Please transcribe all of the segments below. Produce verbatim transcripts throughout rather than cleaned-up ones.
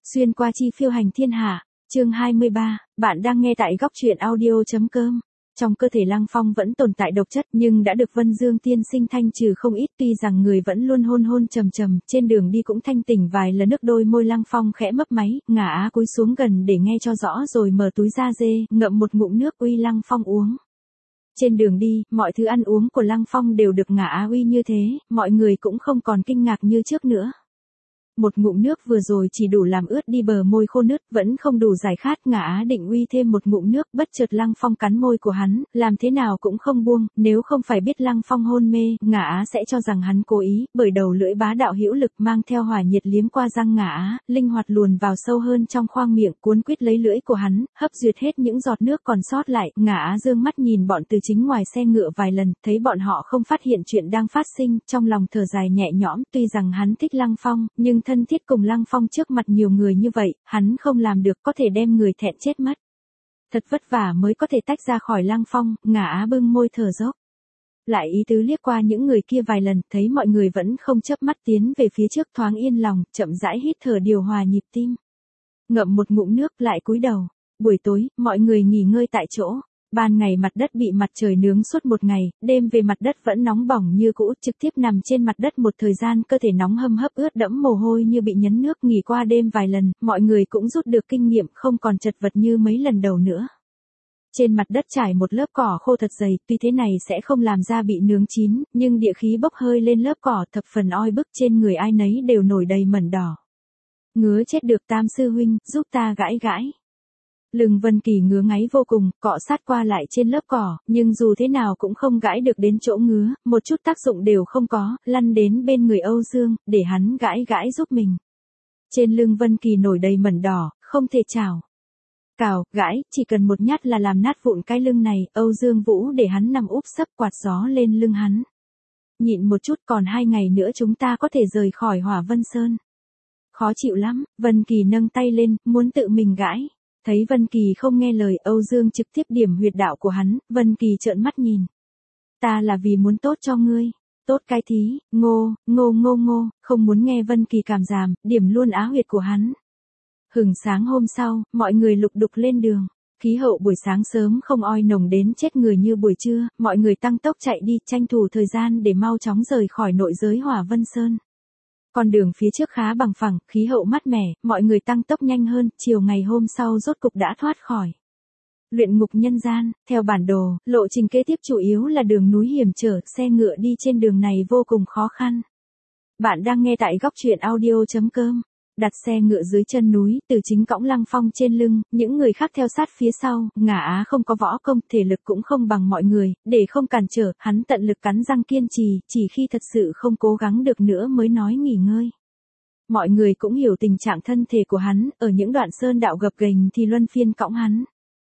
Xuyên qua chi phiêu hành thiên hạ, chương hai mươi ba, bạn đang nghe tại góc truyện audio.com. Trong cơ thể Lăng Phong vẫn tồn tại độc chất nhưng đã được Vân Dương tiên sinh thanh trừ không ít, tuy rằng người vẫn luôn hôn hôn trầm trầm, trên đường đi cũng thanh tỉnh vài lần. Nước đôi môi Lăng Phong khẽ mấp máy, ngả á cúi xuống gần để nghe cho rõ rồi mở túi da dê, ngậm một ngụm nước uy Lăng Phong uống. Trên đường đi, mọi thứ ăn uống của Lăng Phong đều được ngả á uy như thế, mọi người cũng không còn kinh ngạc như trước nữa. Một ngụm nước vừa rồi chỉ đủ làm ướt đi bờ môi khô nứt, vẫn không đủ giải khát. Ngả á định uy thêm một ngụm nước, bất chợt Lăng Phong cắn môi của hắn, làm thế nào cũng không buông. Nếu không phải biết Lăng Phong hôn mê, ngả á sẽ cho rằng hắn cố ý, bởi đầu lưỡi bá đạo hữu lực mang theo hỏa nhiệt liếm qua răng ngả á, linh hoạt luồn vào sâu hơn trong khoang miệng, cuốn quýt lấy lưỡi của hắn, hấp duyệt hết những giọt nước còn sót lại. Ngả á dương mắt nhìn bọn từ chính ngoài xe ngựa vài lần, thấy bọn họ không phát hiện chuyện đang phát sinh, trong lòng thở dài nhẹ nhõm. Tuy rằng hắn thích Lăng Phong, nhưng thân thiết cùng Lăng Phong trước mặt nhiều người như vậy, hắn không làm được, có thể đem người thẹn chết mất. Thật vất vả mới có thể tách ra khỏi Lăng Phong, ngả á bưng môi thở dốc. Lại ý tứ liếc qua những người kia vài lần, thấy mọi người vẫn không chớp mắt tiến về phía trước, thoáng yên lòng, chậm rãi hít thở điều hòa nhịp tim. Ngậm một ngụm nước lại cúi đầu. Buổi tối, mọi người nghỉ ngơi tại chỗ. Ban ngày mặt đất bị mặt trời nướng suốt một ngày, đêm về mặt đất vẫn nóng bỏng như cũ, trực tiếp nằm trên mặt đất một thời gian, cơ thể nóng hâm hấp ướt đẫm mồ hôi như bị nhấn nước. Nghỉ qua đêm vài lần, mọi người cũng rút được kinh nghiệm, không còn chật vật như mấy lần đầu nữa. Trên mặt đất trải một lớp cỏ khô thật dày, tuy thế này sẽ không làm da bị nướng chín, nhưng địa khí bốc hơi lên lớp cỏ thập phần oi bức, trên người ai nấy đều nổi đầy mẩn đỏ. Ngứa chết được Tam sư huynh, giúp ta gãi gãi. Lưng Vân Kỳ ngứa ngáy vô cùng, cọ sát qua lại trên lớp cỏ, nhưng dù thế nào cũng không gãi được đến chỗ ngứa, một chút tác dụng đều không có, lăn đến bên người Âu Dương, để hắn gãi gãi giúp mình. Trên lưng Vân Kỳ nổi đầy mẩn đỏ, không thể chảo. Cào, gãi, chỉ cần một nhát là làm nát vụn cái lưng này. Âu Dương Vũ để hắn nằm úp sấp, quạt gió lên lưng hắn. Nhịn một chút, còn hai ngày nữa chúng ta có thể rời khỏi Hỏa Vân Sơn. Khó chịu lắm. Vân Kỳ nâng tay lên, muốn tự mình gãi. Thấy Vân Kỳ không nghe lời, Âu Dương trực tiếp điểm huyệt đạo của hắn. Vân Kỳ trợn mắt nhìn. Ta là vì muốn tốt cho ngươi. Tốt cái thí, ngô, ngô ngô ngô, không muốn nghe Vân Kỳ cảm giảm, điểm luôn á huyệt của hắn. Hừng sáng hôm sau, mọi người lục đục lên đường. Khí hậu buổi sáng sớm không oi nồng đến chết người như buổi trưa, mọi người tăng tốc chạy đi, tranh thủ thời gian để mau chóng rời khỏi nội giới Hỏa Vân Sơn. Con đường phía trước khá bằng phẳng, khí hậu mát mẻ, mọi người tăng tốc nhanh hơn, chiều ngày hôm sau rốt cục đã thoát khỏi luyện ngục nhân gian. Theo bản đồ, lộ trình kế tiếp chủ yếu là đường núi hiểm trở, xe ngựa đi trên đường này vô cùng khó khăn. Bạn đang nghe tại góc truyện audio.com. Đặt xe ngựa dưới chân núi, từ chính cõng Lăng Phong trên lưng, những người khác theo sát phía sau. Ngả á không có võ công, thể lực cũng không bằng mọi người, để không cản trở, hắn tận lực cắn răng kiên trì, chỉ khi thật sự không cố gắng được nữa mới nói nghỉ ngơi. Mọi người cũng hiểu tình trạng thân thể của hắn, ở những đoạn sơn đạo gập ghềnh thì luân phiên cõng hắn.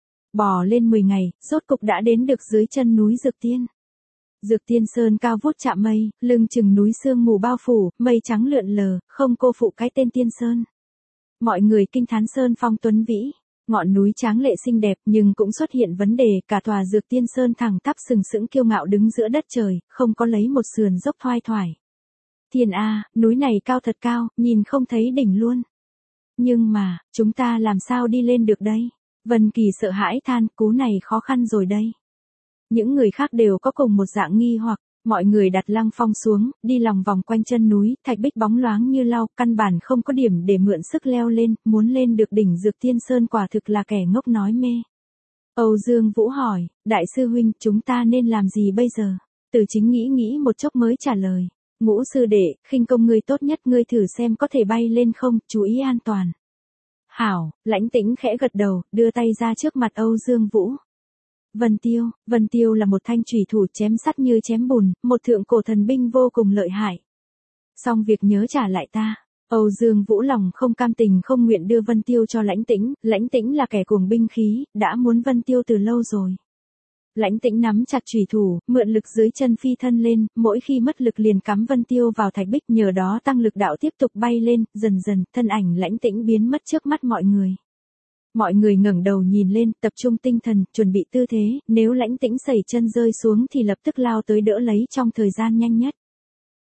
Bò lên mười ngày, rốt cục đã đến được dưới chân núi Dược Tiên. Dược Tiên Sơn cao vút chạm mây, lưng chừng núi sương mù bao phủ, mây trắng lượn lờ, không cô phụ cái tên Tiên Sơn. Mọi người kinh thán sơn phong tuấn vĩ, ngọn núi tráng lệ xinh đẹp, nhưng cũng xuất hiện vấn đề, cả tòa Dược Tiên Sơn thẳng tắp sừng sững kiêu ngạo đứng giữa đất trời, không có lấy một sườn dốc thoai thoải. Thiên a, núi này cao thật cao, nhìn không thấy đỉnh luôn. Nhưng mà, chúng ta làm sao đi lên được đây? Vân Kỳ sợ hãi than, cú này khó khăn rồi đây. Những người khác đều có cùng một dạng nghi hoặc, mọi người đặt Lăng Phong xuống, đi lòng vòng quanh chân núi, thạch bích bóng loáng như lau, căn bản không có điểm để mượn sức leo lên, muốn lên được đỉnh Dược Tiên Sơn quả thực là kẻ ngốc nói mê. Âu Dương Vũ hỏi, đại sư huynh, chúng ta nên làm gì bây giờ? Từ Chính nghĩ nghĩ một chốc mới trả lời, Ngũ sư đệ, khinh công ngươi tốt nhất, ngươi thử xem có thể bay lên không, chú ý an toàn. Hảo, Lãnh Tĩnh khẽ gật đầu, đưa tay ra trước mặt Âu Dương Vũ. Vân Tiêu, Vân Tiêu là một thanh chủy thủ chém sắt như chém bùn, một thượng cổ thần binh vô cùng lợi hại. Xong việc nhớ trả lại ta. Âu Dương Vũ lòng không cam tình không nguyện đưa Vân Tiêu cho Lãnh Tĩnh, Lãnh Tĩnh là kẻ cuồng binh khí, đã muốn Vân Tiêu từ lâu rồi. Lãnh Tĩnh nắm chặt chủy thủ, mượn lực dưới chân phi thân lên, mỗi khi mất lực liền cắm Vân Tiêu vào thạch bích, nhờ đó tăng lực đạo tiếp tục bay lên, dần dần, thân ảnh Lãnh Tĩnh biến mất trước mắt mọi người. Mọi người ngẩng đầu nhìn lên, tập trung tinh thần, chuẩn bị tư thế, nếu Lãnh Tĩnh sẩy chân rơi xuống thì lập tức lao tới đỡ lấy trong thời gian nhanh nhất.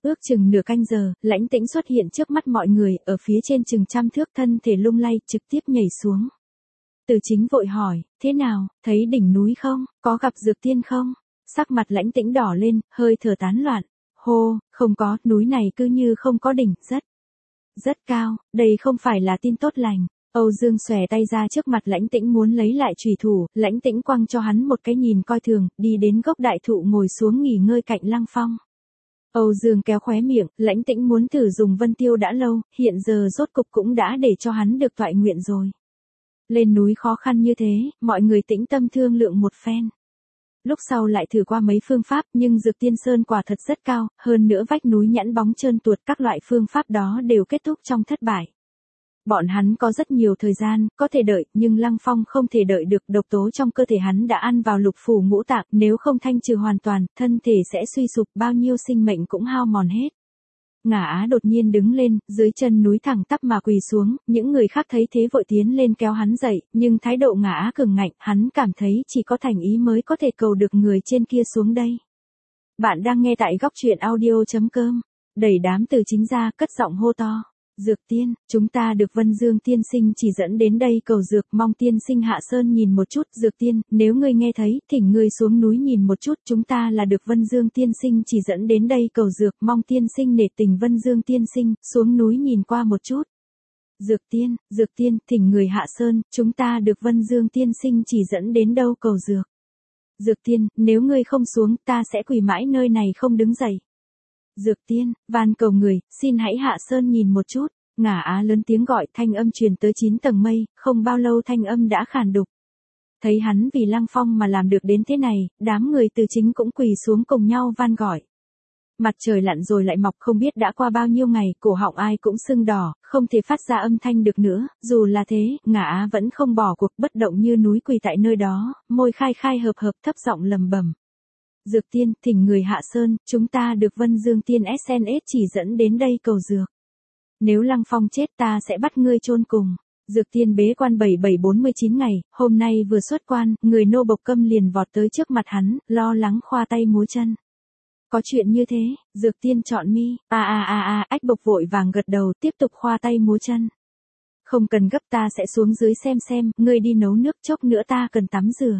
Ước chừng nửa canh giờ, Lãnh Tĩnh xuất hiện trước mắt mọi người, ở phía trên chừng trăm thước, thân thể lung lay, trực tiếp nhảy xuống. Từ Chính vội hỏi, thế nào, thấy đỉnh núi không, có gặp Dược Tiên không? Sắc mặt Lãnh Tĩnh đỏ lên, hơi thở tán loạn. Hô, không có, núi này cứ như không có đỉnh, rất, rất cao, đây không phải là tin tốt lành. Âu Dương xòe tay ra trước mặt Lãnh Tĩnh muốn lấy lại chùy thủ, Lãnh Tĩnh quăng cho hắn một cái nhìn coi thường, đi đến gốc đại thụ ngồi xuống nghỉ ngơi cạnh Lăng Phong. Âu Dương kéo khóe miệng, Lãnh Tĩnh muốn thử dùng Vân Tiêu đã lâu, hiện giờ rốt cục cũng đã để cho hắn được toại nguyện rồi. Lên núi khó khăn như thế, mọi người tĩnh tâm thương lượng một phen. Lúc sau lại thử qua mấy phương pháp, nhưng Dược Tiên Sơn quả thật rất cao, hơn nữa vách núi nhẵn bóng trơn tuột, các loại phương pháp đó đều kết thúc trong thất bại. Bọn hắn có rất nhiều thời gian, có thể đợi, nhưng Lăng Phong không thể đợi được, độc tố trong cơ thể hắn đã ăn vào lục phủ ngũ tạng, nếu không thanh trừ hoàn toàn, thân thể sẽ suy sụp, bao nhiêu sinh mệnh cũng hao mòn hết. Ngả Á đột nhiên đứng lên, dưới chân núi thẳng tắp mà quỳ xuống, những người khác thấy thế vội tiến lên kéo hắn dậy, nhưng thái độ Ngả Á cường ngạnh, hắn cảm thấy chỉ có thành ý mới có thể cầu được người trên kia xuống đây. Bạn đang nghe tại góc truyện audio chấm com, đẩy đám Từ Chính ra, cất giọng hô to. Dược Tiên, chúng ta được Vân Dương tiên sinh chỉ dẫn đến đây cầu dược, mong tiên sinh hạ sơn nhìn một chút. Dược Tiên, nếu ngươi nghe thấy, thỉnh ngươi xuống núi nhìn một chút, chúng ta là được Vân Dương tiên sinh chỉ dẫn đến đây cầu dược, mong tiên sinh nể tình Vân Dương tiên sinh, xuống núi nhìn qua một chút. Dược Tiên, Dược Tiên, thỉnh người hạ sơn, chúng ta được Vân Dương tiên sinh chỉ dẫn đến đâu cầu dược. Dược Tiên, nếu ngươi không xuống, ta sẽ quỳ mãi nơi này không đứng dậy. Dược Tiên, van cầu người, xin hãy hạ sơn nhìn một chút. Ngả Á lớn tiếng gọi, thanh âm truyền tới chín tầng mây, không bao lâu thanh âm đã khàn đục. Thấy hắn vì Lăng Phong mà làm được đến thế này, đám người Từ Chính cũng quỳ xuống cùng nhau van gọi. Mặt trời lặn rồi lại mọc, không biết đã qua bao nhiêu ngày, cổ họng ai cũng sưng đỏ, không thể phát ra âm thanh được nữa, dù là thế, Ngả Á vẫn không bỏ cuộc, bất động như núi quỳ tại nơi đó, môi khai khai hợp hợp thấp giọng lầm bầm. Dược Tiên, thỉnh người hạ sơn, chúng ta được Vân Dương Tiên ét en ét chỉ dẫn đến đây cầu dược. Nếu Lăng Phong chết ta sẽ bắt ngươi chôn cùng. Dược Tiên bế quan bảy bảy bốn mươi chín ngày, hôm nay vừa xuất quan, người nô bộc Câm liền vọt tới trước mặt hắn, lo lắng khoa tay múa chân. Có chuyện như thế, Dược Tiên chọn mi, a a a a, Ách Bộc vội vàng gật đầu, tiếp tục khoa tay múa chân. Không cần gấp, ta sẽ xuống dưới xem xem, ngươi đi nấu nước, chốc nữa ta cần tắm rửa.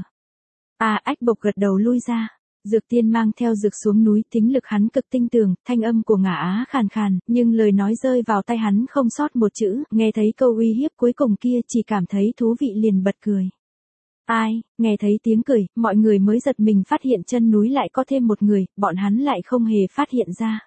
À, Ách Bộc gật đầu lui ra. Dược Tiên mang theo dược xuống núi, tính lực hắn cực tinh tường, thanh âm của Ngả Á khàn khàn, nhưng lời nói rơi vào tay hắn không sót một chữ, nghe thấy câu uy hiếp cuối cùng kia chỉ cảm thấy thú vị liền bật cười. Ai, nghe thấy tiếng cười, mọi người mới giật mình phát hiện chân núi lại có thêm một người, bọn hắn lại không hề phát hiện ra.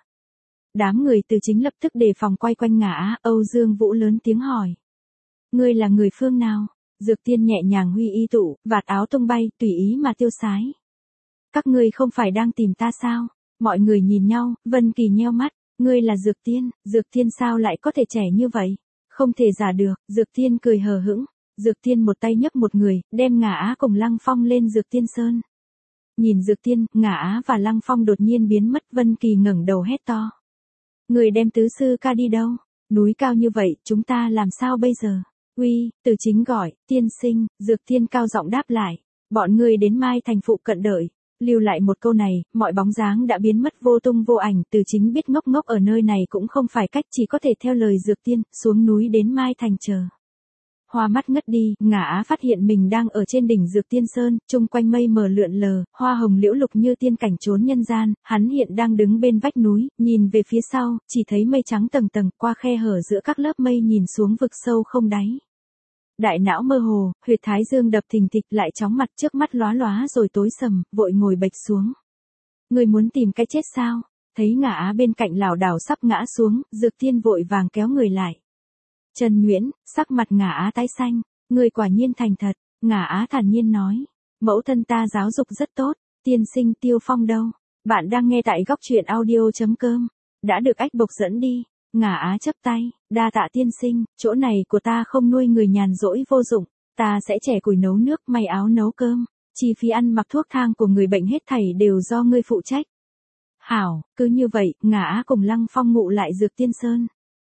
Đám người Từ Chính lập tức đề phòng quay quanh Ngả Á, Âu Dương Vũ lớn tiếng hỏi. Ngươi là người phương nào? Dược Tiên nhẹ nhàng huy y tụ, vạt áo tung bay, tùy ý mà tiêu sái. Các ngươi không phải đang tìm ta sao? Mọi người nhìn nhau, Vân Kỳ nheo mắt, ngươi là Dược Tiên, Dược Tiên sao lại có thể trẻ như vậy? Không thể giả được, Dược Tiên cười hờ hững, Dược Tiên một tay nhấc một người, đem Ngả Á cùng Lăng Phong lên Dược Tiên Sơn. Nhìn Dược Tiên, Ngả Á và Lăng Phong đột nhiên biến mất, Vân Kỳ ngẩng đầu hét to. Người đem tứ sư ca đi đâu? Núi cao như vậy, chúng ta làm sao bây giờ? Uy, Từ Chính gọi, tiên sinh, Dược Tiên cao giọng đáp lại, bọn người đến Mai Thành phụ cận đợi. Lưu lại một câu này, mọi bóng dáng đã biến mất vô tung vô ảnh, Từ Chính biết ngốc ngốc ở nơi này cũng không phải cách, chỉ có thể theo lời Dược Tiên, xuống núi đến Mai Thành chờ. Hoa mắt ngất đi, Ngả Á phát hiện mình đang ở trên đỉnh Dược Tiên Sơn, chung quanh mây mờ lượn lờ, hoa hồng liễu lục như tiên cảnh trốn nhân gian, hắn hiện đang đứng bên vách núi, nhìn về phía sau, chỉ thấy mây trắng tầng tầng, qua khe hở giữa các lớp mây nhìn xuống vực sâu không đáy. Đại não mơ hồ, huyệt thái dương đập thình thịch, lại chóng mặt, trước mắt lóa lóa rồi tối sầm, vội ngồi bệch xuống. Người muốn tìm cái chết sao? Thấy Ngả Á bên cạnh lảo đảo sắp ngã xuống, Dược Tiên vội vàng kéo người lại. Trần Nguyễn, sắc mặt Ngả Á tái xanh, người quả nhiên thành thật. Ngả Á thản nhiên nói, mẫu thân ta giáo dục rất tốt. Tiên sinh Tiêu Phong đâu? Bạn đang nghe tại góc truyện audio chấm com, đã được Ách Bộc dẫn đi. Ngả Á chắp tay, đa tạ tiên sinh, chỗ này của ta không nuôi người nhàn rỗi vô dụng, ta sẽ chẻ củi nấu nước, may áo nấu cơm, chi phí ăn mặc thuốc thang của người bệnh hết thảy đều do ngươi phụ trách. Hảo, cứ như vậy, Ngả Á cùng Lăng Phong ngụ lại Dược Tiên Sơn.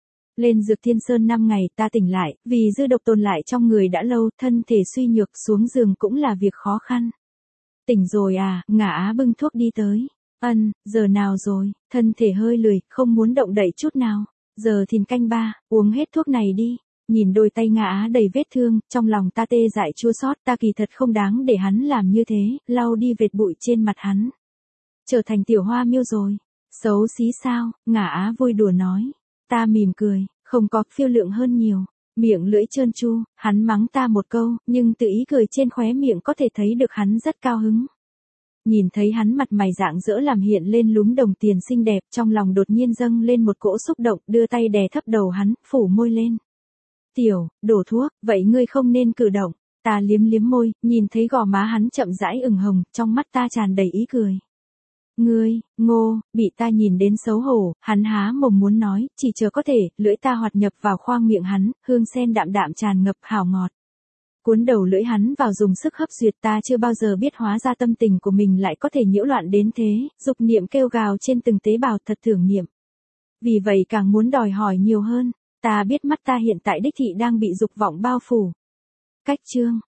Lên Dược Tiên Sơn năm ngày ta tỉnh lại, vì dư độc tồn lại trong người đã lâu, thân thể suy nhược, xuống giường cũng là việc khó khăn. Tỉnh rồi à? Ngả Á bưng thuốc đi tới. Ân, giờ nào rồi, thân thể hơi lười, không muốn động đậy chút nào. Giờ thìn canh ba, uống hết thuốc này đi. Nhìn đôi tay ngã á đầy vết thương, trong lòng ta tê dại chua xót, ta kỳ thật không đáng để hắn làm như thế, lau đi vệt bụi trên mặt hắn. Trở thành tiểu hoa miêu rồi. Xấu xí sao, ngả á vui đùa nói. Ta mỉm cười, không có phiêu lượng hơn nhiều. Miệng lưỡi trơn tru, hắn mắng ta một câu, nhưng tự ý cười trên khóe miệng có thể thấy được hắn rất cao hứng. Nhìn thấy hắn mặt mày rạng rỡ làm hiện lên lúm đồng tiền xinh đẹp, trong lòng đột nhiên dâng lên một cỗ xúc động, đưa tay đè thấp đầu hắn, phủ môi lên. Tiểu, đổ thuốc, vậy ngươi không nên cử động. Ta liếm liếm môi, nhìn thấy gò má hắn chậm rãi ửng hồng, trong mắt ta tràn đầy ý cười. Ngươi, Ngô, bị ta nhìn đến xấu hổ, hắn há mồm muốn nói, chỉ chờ có thể, lưỡi ta hoạt nhập vào khoang miệng hắn, hương sen đạm đạm tràn ngập hảo ngọt. Cuốn đầu lưỡi hắn vào dùng sức hấp duyệt, ta chưa bao giờ biết hóa ra tâm tình của mình lại có thể nhiễu loạn đến thế, dục niệm kêu gào trên từng tế bào, thật thưởng niệm. Vì vậy càng muốn đòi hỏi nhiều hơn, ta biết mắt ta hiện tại đích thị đang bị dục vọng bao phủ. Cách chương